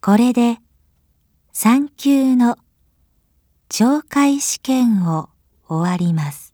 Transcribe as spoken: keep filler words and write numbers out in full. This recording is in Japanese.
これでさん級の懲戒試験を終わります。